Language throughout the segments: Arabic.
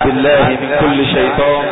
بالله من كل شيطان،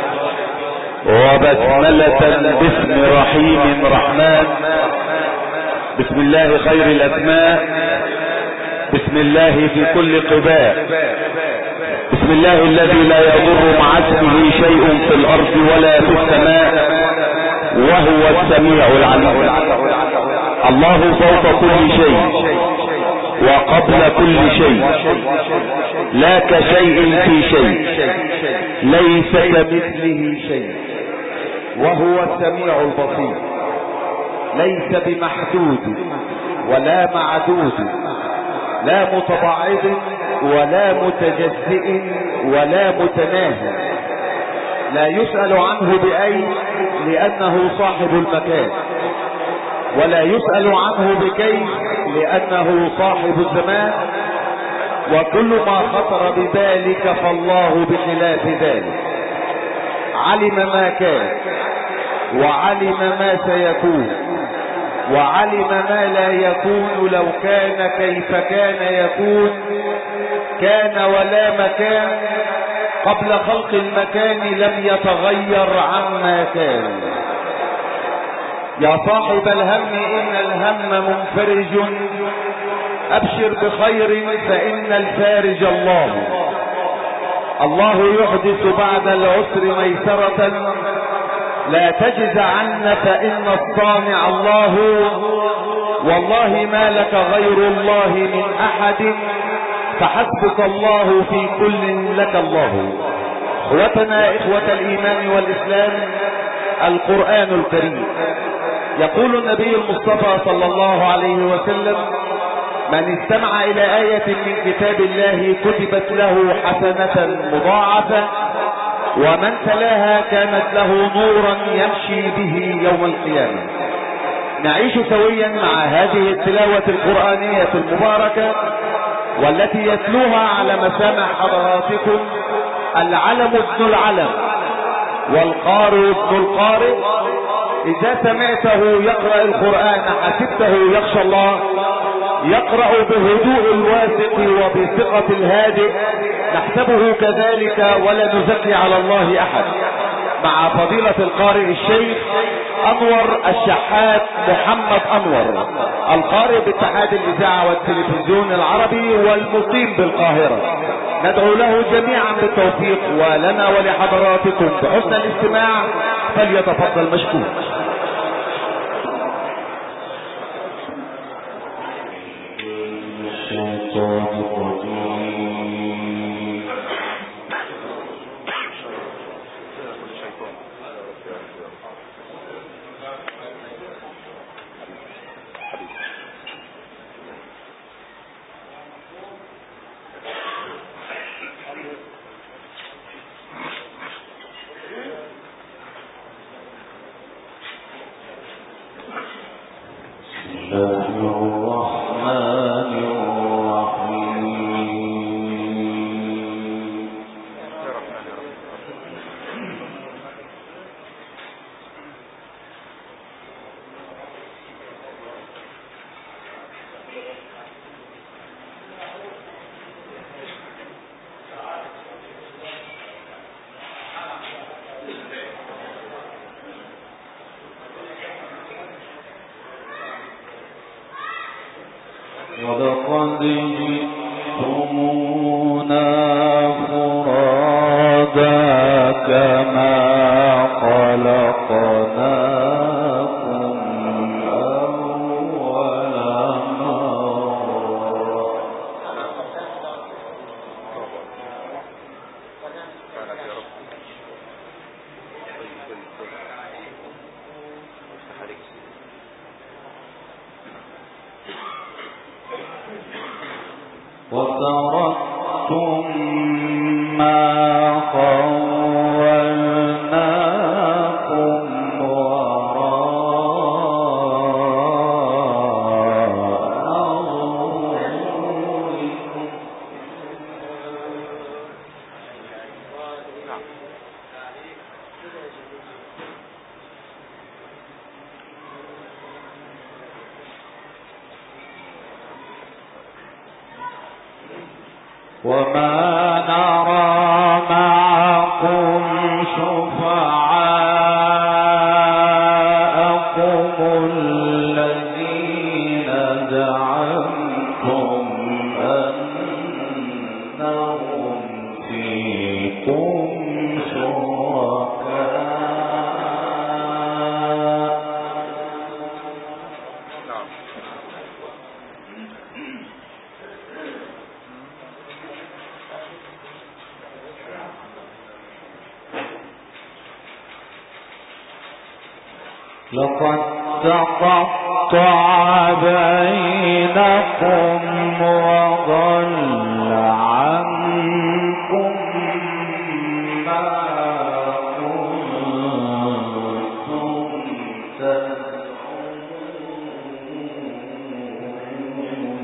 وبسملة باسم رحيم رحمن. بسم الله خير الاسماء، بسم الله في كل قباء، بسم الله الذي لا يضر مع اسمه شيء في الارض ولا في السماء، وهو السميع العليم. الله فوق كل شيء وقبل كل شيء، لا كشيء في شيء، ليس كمثله شيء، وهو السميع البصير. ليس بمحدود ولا معدود، لا متبعض ولا متجزئ ولا متناهي. لا يسأل عنه بأي لأنه صاحب المكان، ولا يسأل عنه بكيف لأنه صاحب الزمان. وكل ما خطر بذلك فالله بخلاف ذلك. علم ما كان، وعلم ما سيكون، وعلم ما لا يكون لو كان كيف كان يكون. كان ولا مكان، قبل خلق المكان لم يتغير عما كان. يا صاحب الهم إن الهم منفرج، أبشر بخير فإن الفارج الله. الله يحدث بعد العسر ميسرة، لا تجز عنا فإن الصانع الله. والله ما لك غير الله من أحد، فحسبك الله في كل لك الله. اخوتنا اخوة الإيمان والإسلام، القرآن الكريم يقول النبي المصطفى صلى الله عليه وسلم: من استمع إلى آية من كتاب الله كتبت له حسنة مضاعفة، ومن تلاها كانت له نورا يمشي به يوم القيامة. نعيش سويا مع هذه التلاوة القرآنية المباركة، والتي يتلوها على مسامع حضراتكم العلم ابن العلم والقارئ ابن القارئ. إذا سمعته يقرأ القرآن حسبته يخشى الله، يقرأ بهدوء الواثق وبثقة الهادئ، نحسبه كذلك ولا نزكي على الله أحد. مع فضيلة القارئ الشيخ أنور الشحات محمد أنور، القارئ باتحاد الإذاعة والتلفزيون العربي والمقيم بالقاهرة. ندعو له جميعا بالتوفيق، ولنا ولحضراتكم بحسن الاستماع، فليتفضل مشكور. ولقد جئتمونا فرادا كما خلقناكم أول مرة. وتركتم ما خولناكم وراء ظهوركم. وما نرى ما لقد تقطع بينكم وضل عنكم ما كنتم تزعمون.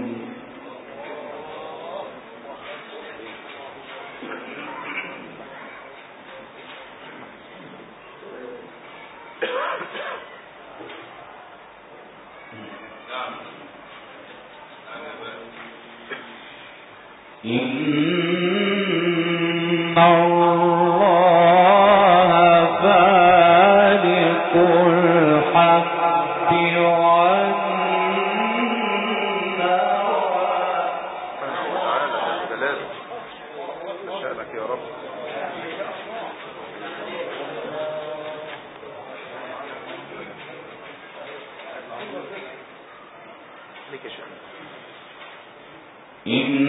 إن الله فالق الحب والنوى. شأنك يا رب. لك يا شيخ. إن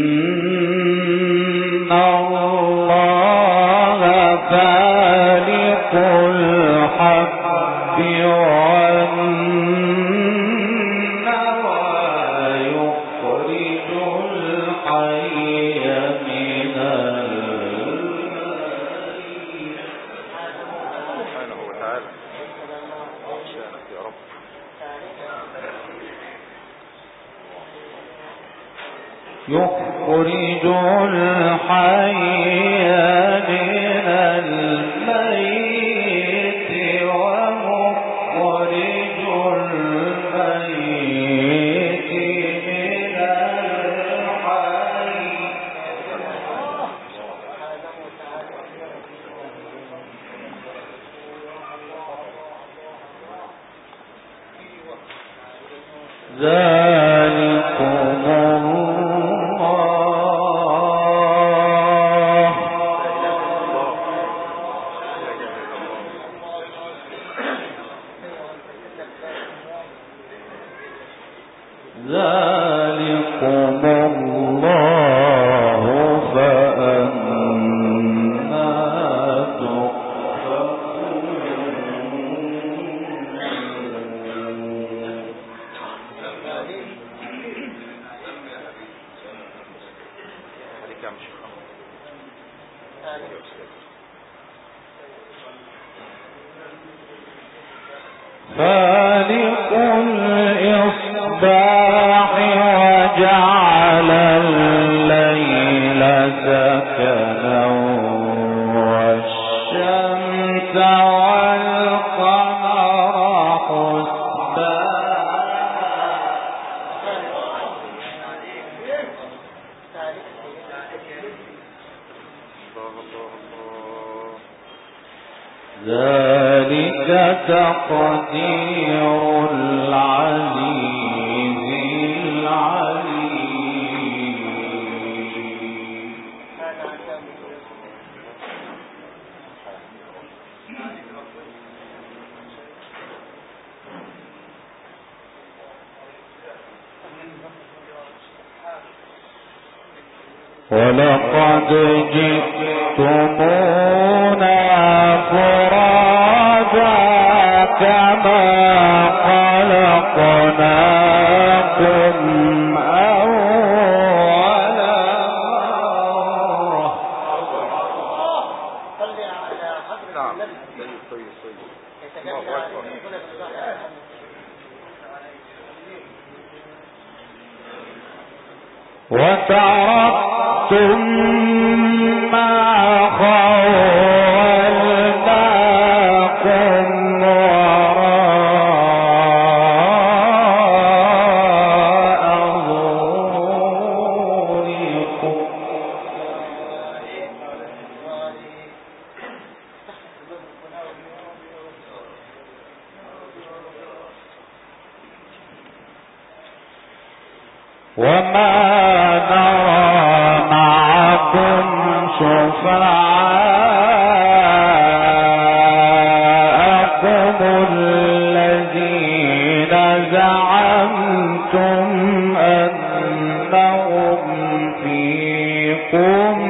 الله فالق الحب والنوى يخرج الحي من الميت. سبحانه وتعالى. شأنك يا رب. يخرج الحي من الميت ومخرج الميت من الحي. ذلكم الله فأنا فالق الإصباح وجعل الليل سكنا والشمس والقمر حسبانا. ذلك تقدير العزيز العليم. ولقد جئتمونا فرادا كما خلقناكم أول مرة. وتركتم ما خولناكم وراء ظهوركم. وما نرى معكم شفعاءكم الذين زعمتم أنهم فيكم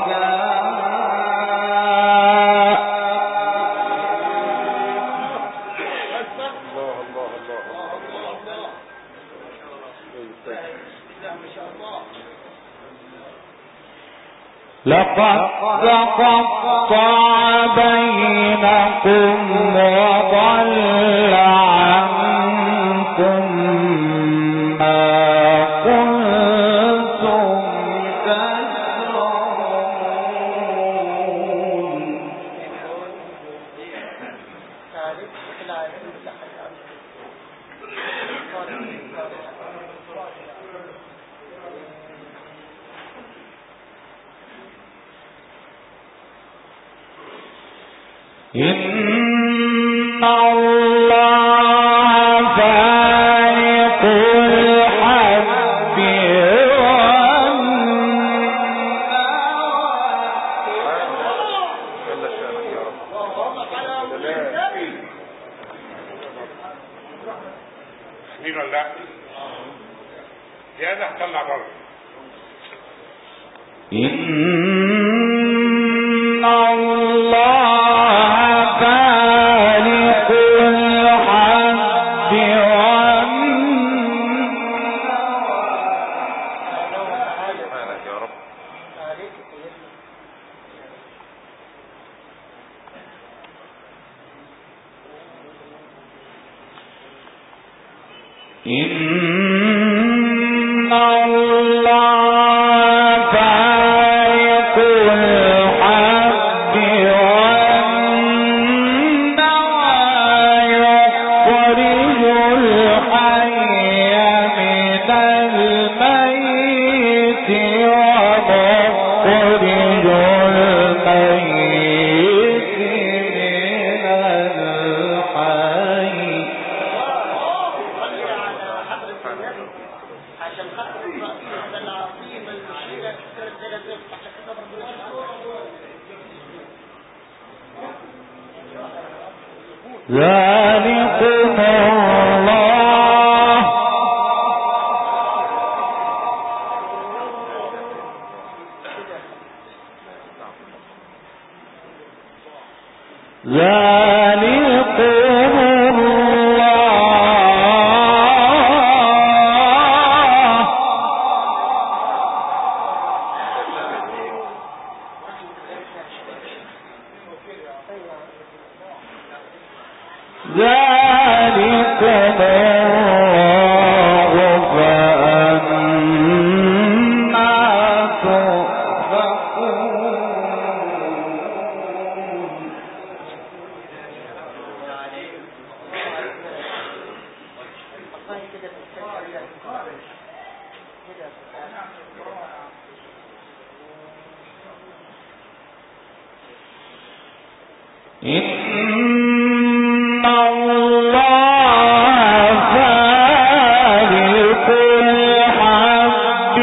شركاء لقد تقطع بينكم وضل عنكم ما كنتم تزعمون. إن الله فارق الحب مين ولا لا؟ يا ده طلع بره. إن الله فارق الحب سبحانك يا رب. إن الله فارق الحب والنوى يخرج الحي من الميت ومخرج الميت من الحي. ذلكم الله إن الله فارق الحب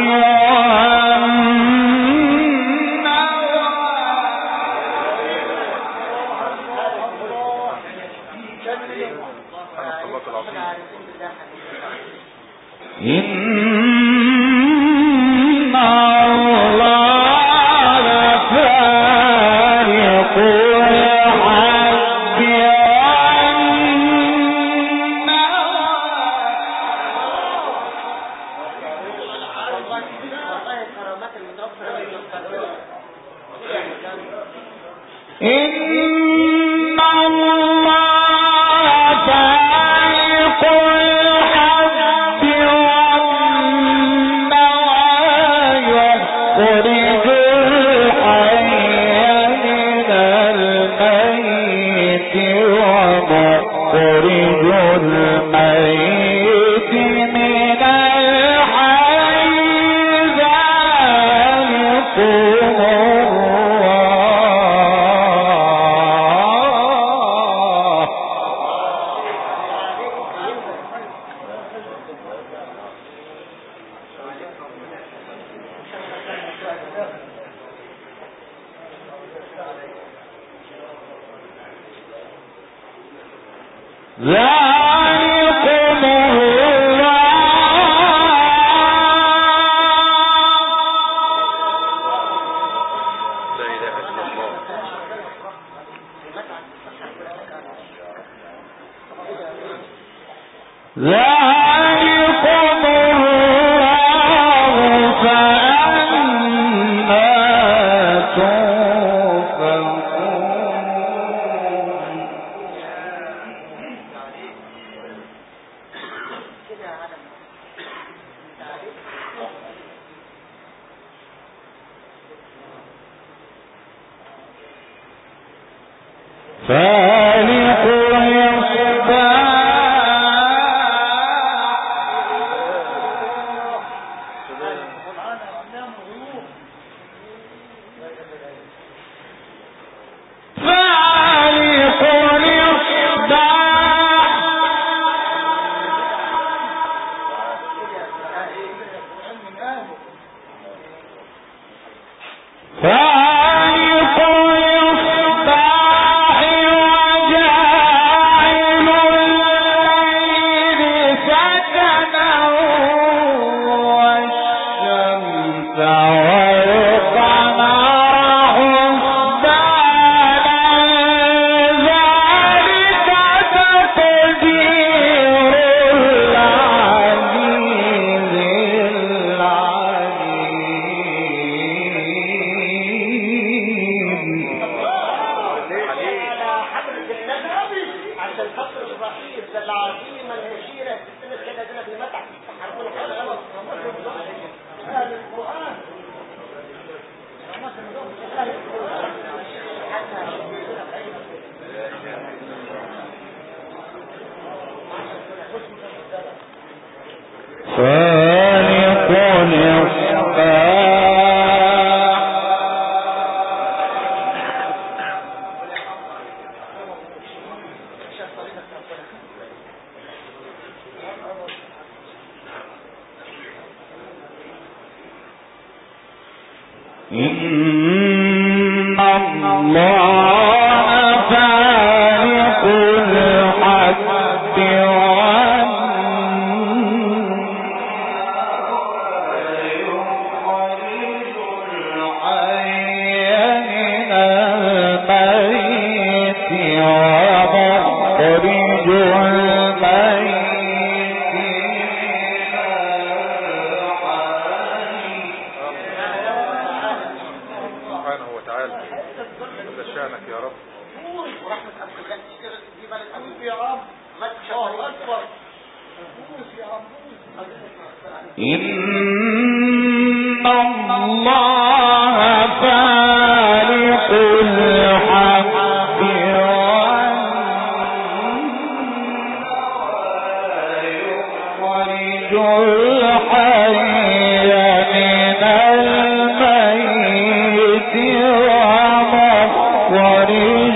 ذلكم الله فأنا فالق الإصباح إن الله فالق الحب ويخرج الحي من الميت ومخرج إن الله فالق الحب ويخرج الحي من الميت ومخرج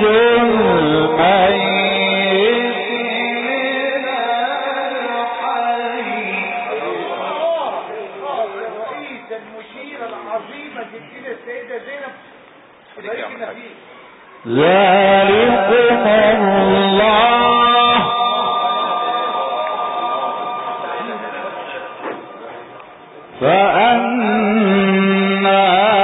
ذلكم الله فأنا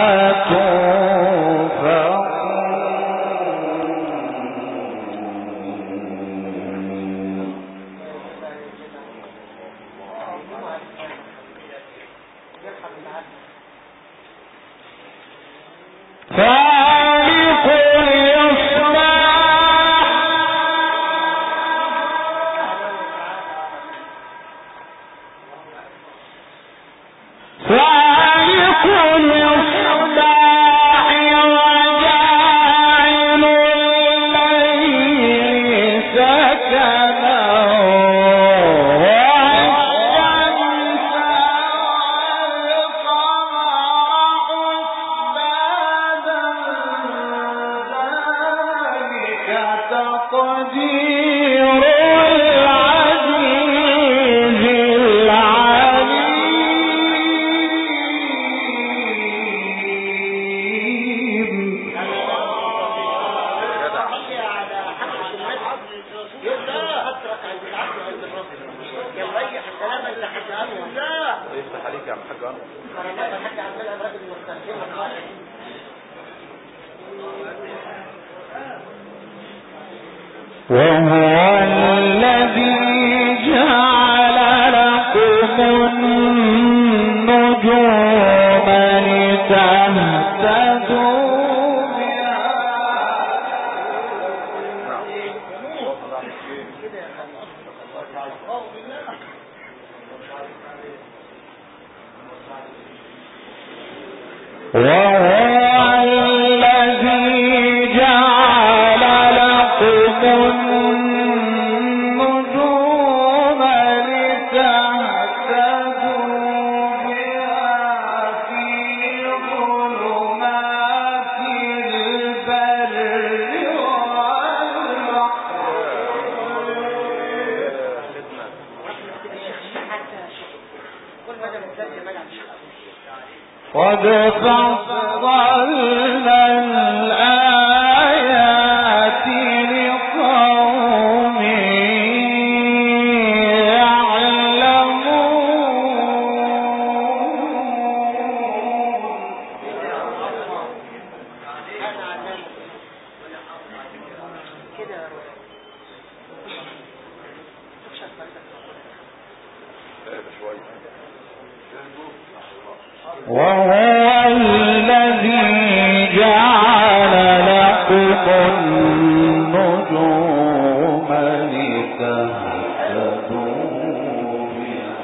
وهو الذي جعل لكم النجوم لتهتدوا بها وهو الذي جعل لكم قد فصلنا الآيات لقوم وهو الذي جعل لكم النجوم لتهتدوا بها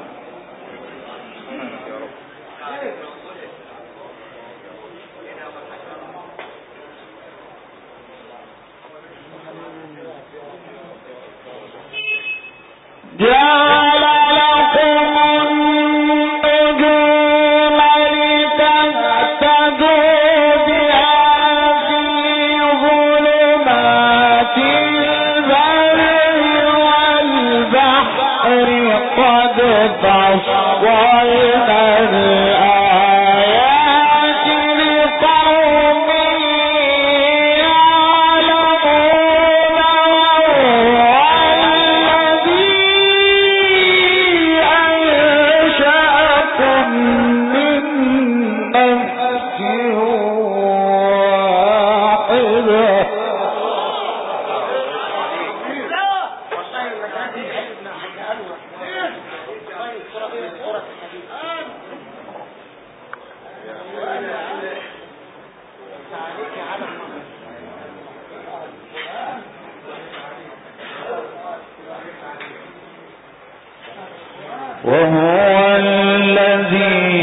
وهو الذي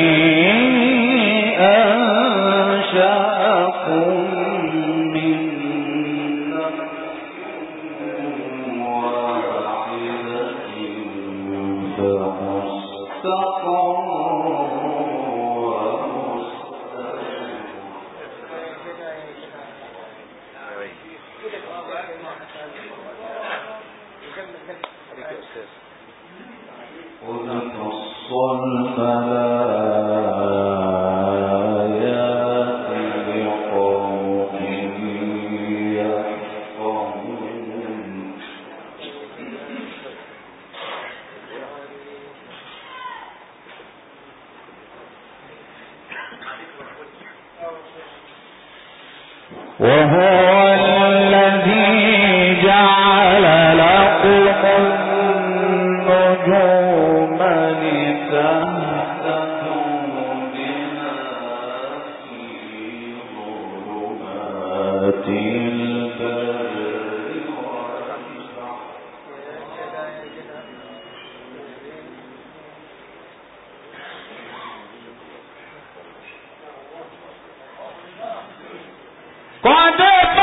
أنشأكم من نفس واحدة فمستقر قد فصلنا الآيات لقوم يفقهون وهو الذي جعل لكم النجوم لتهتدوا بها في ظلمات البر والبحر قد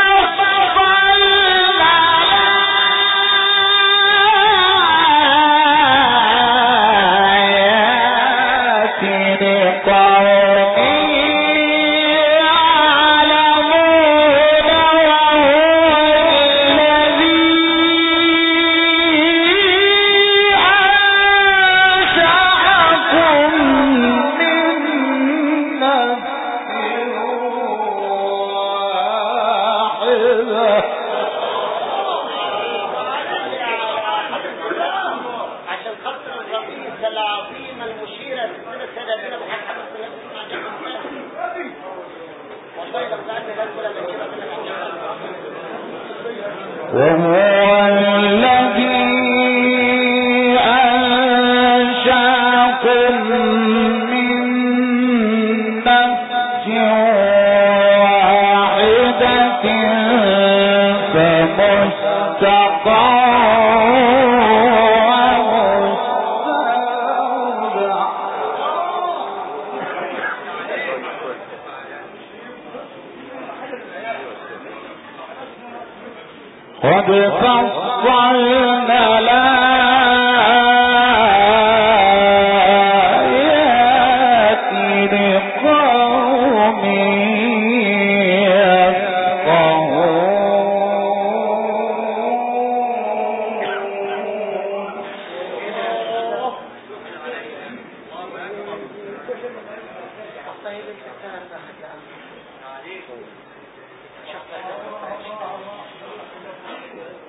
وهو الذي أنشأكم من نفس واحدة فمستقر قد فصلنا الآيات لقوم يفقهون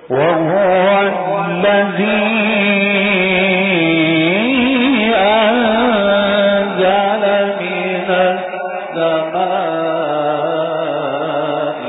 وهو الذي أنزل من السماء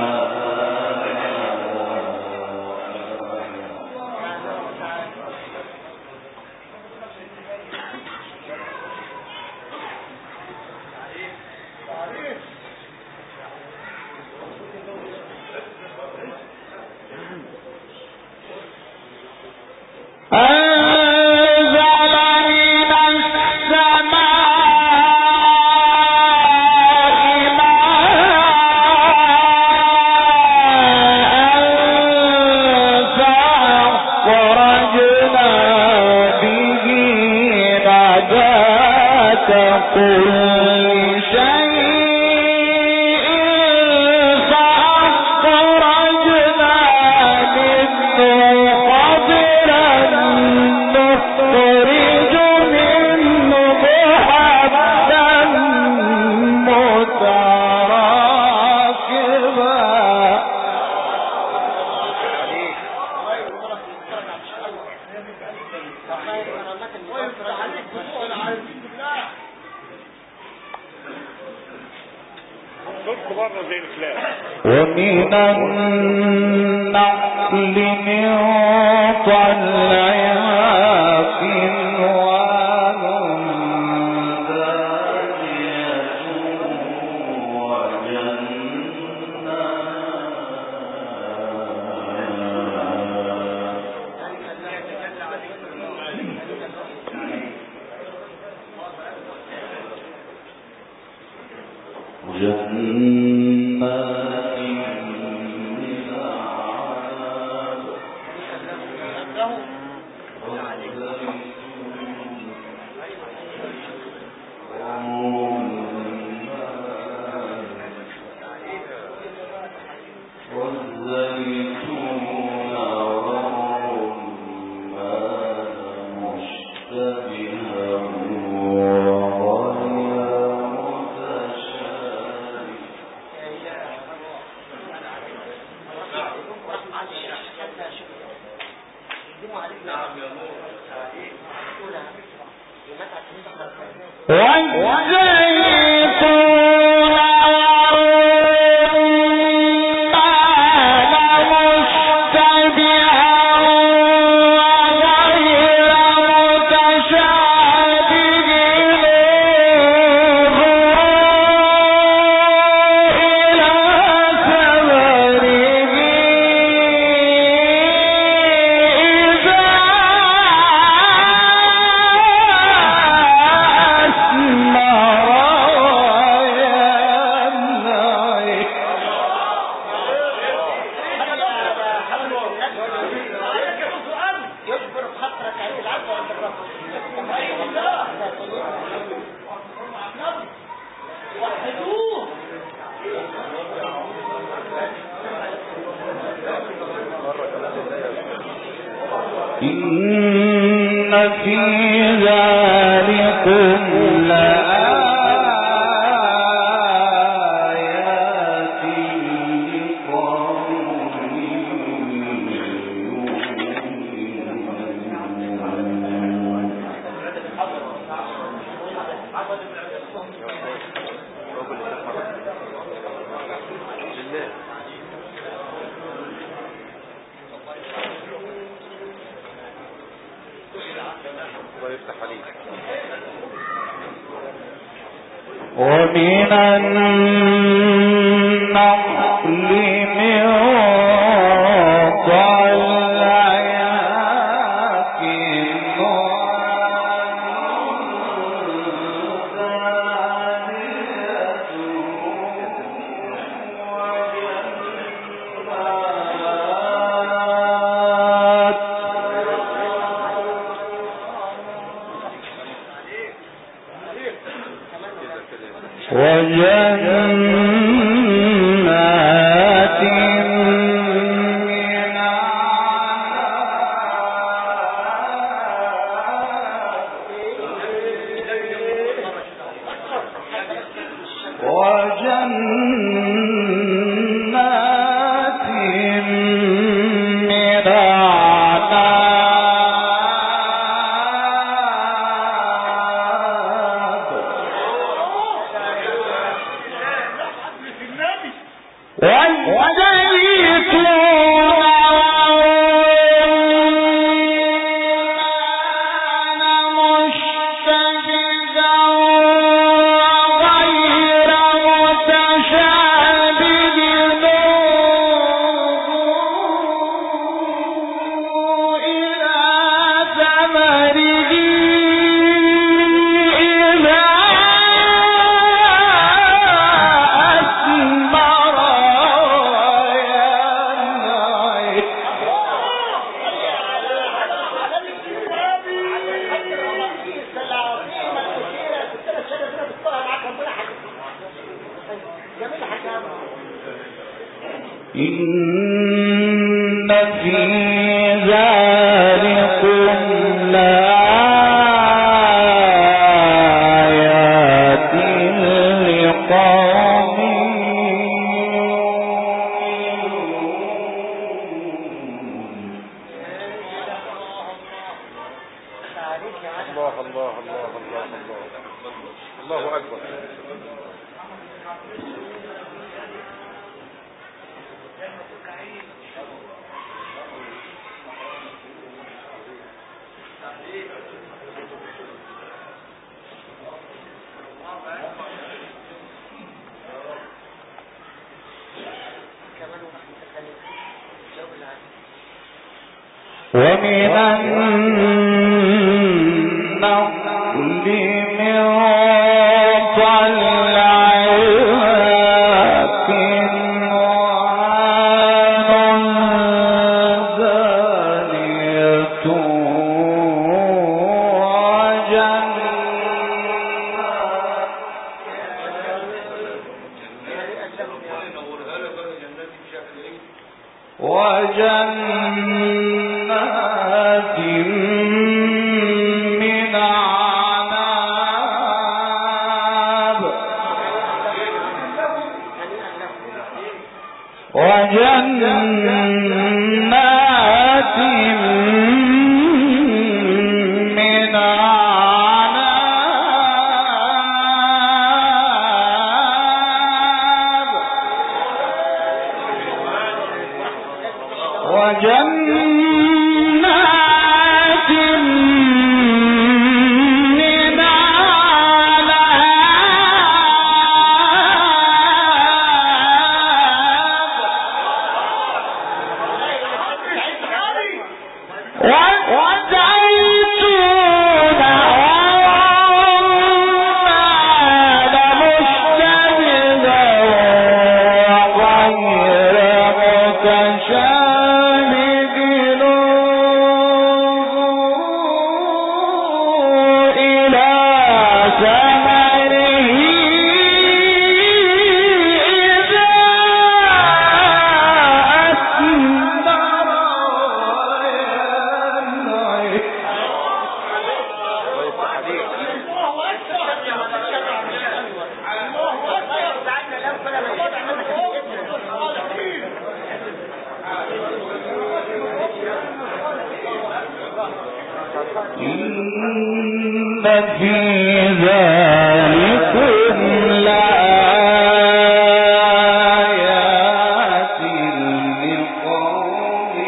ومن النخل من طلعها كنوان دانية وجنات من أعناب والزيتون والرمان مشتبها إن في ذلكم لآيات لقوم ومن النخل من طلعها وجنات إن في ذلكم لآيات لقوم الله أكبر. ومن النخل من طلعها كنوان دانية وجنات من أعناب وجنات من أعناب وجنات من أعناب والزيتون والرمان مشتبها وغير متشابه انظروا إلى ثمره إذا أثمر إن في ذلكم لآيات لقوم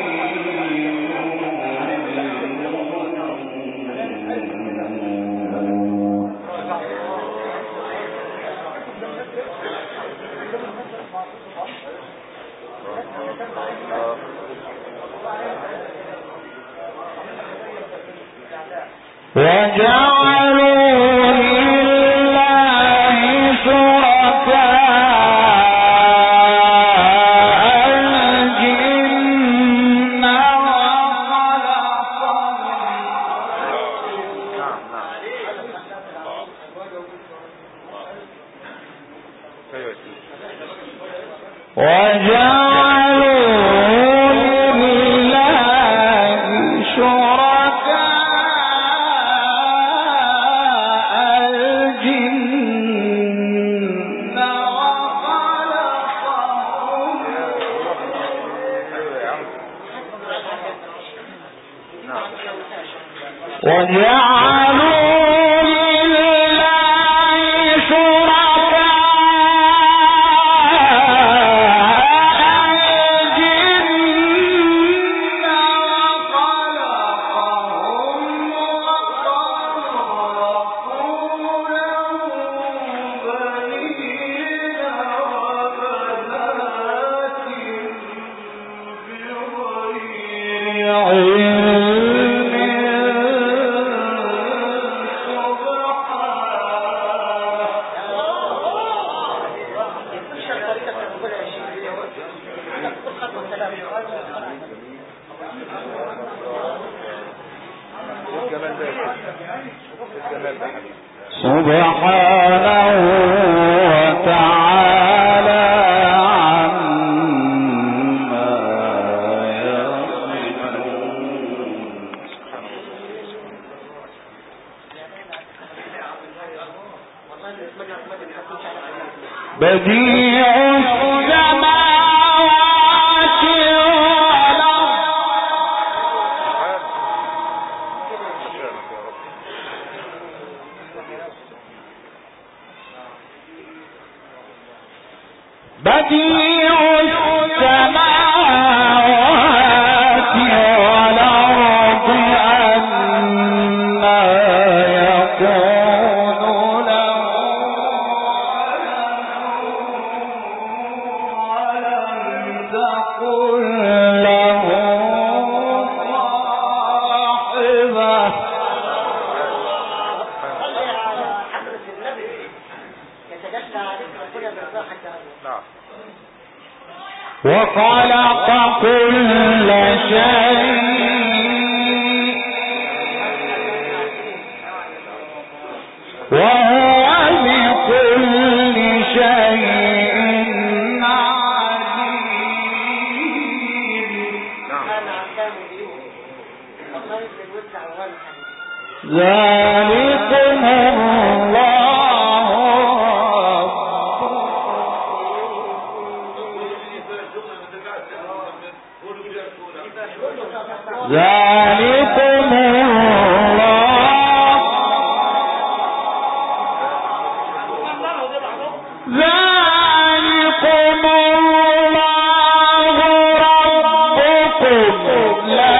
يؤمنون وجعلوا لله شركاء الجن وجعلوا سبحانه وتعالى عما يصفون. بديع السماوات والأرض بديع السماوات والأرض أنى يكون له ولم تكن له صاحبة. وخلق كل شيء وهو بكل شيء عليم. ذلكم الله ذلكم الله ذلكم الله ربكم لا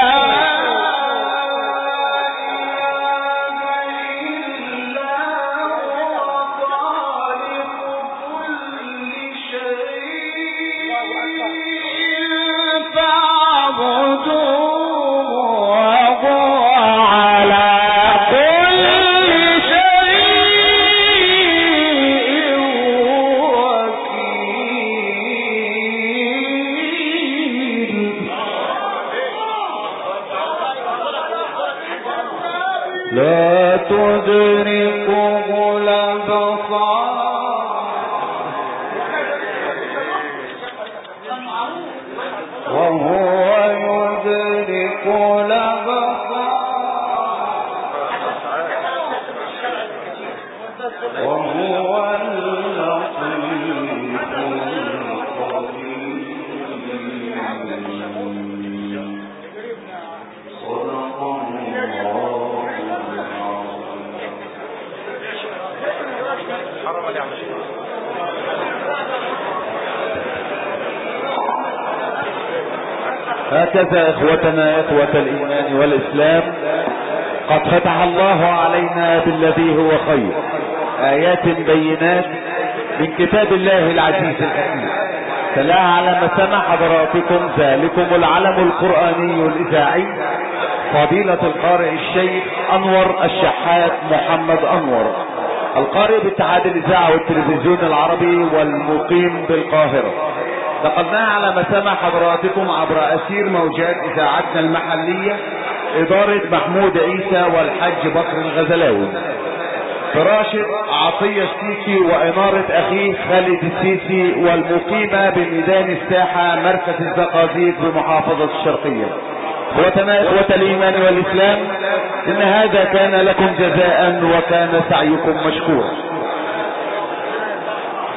لا تدركه الأبصار وهو يدرك الأبصار وهو اللطيف الخبير. صدق هكذا إخوتنا إخوة الإيمان والإسلام قد فتح الله علينا بالذي هو خير آيات بينات من كتاب الله العزيز الحكيم تلاها على مسامع حضراتكم ذلكم العلم القرآني الإذاعي فضيلة القارئ الشيخ أنور الشحات محمد أنور القارئ باتحاد الإذاعة والتلفزيون العربي والمقيم بالقاهرة. نقلناها على مسامع حضراتكم عبر أثير موجات إذاعتنا المحلية إدارة محمود عيسى والحج بكر الغزلاوي فراشد عطية السيسي وإنارة أخيه خالد السيسي والمقيمة بميدان الساحة مركز الزقازيق بمحافظة الشرقية. إخوتنا إخوة الإيمان والإسلام إن هذا كان لكم جزاء وكان سعيكم مشكورا.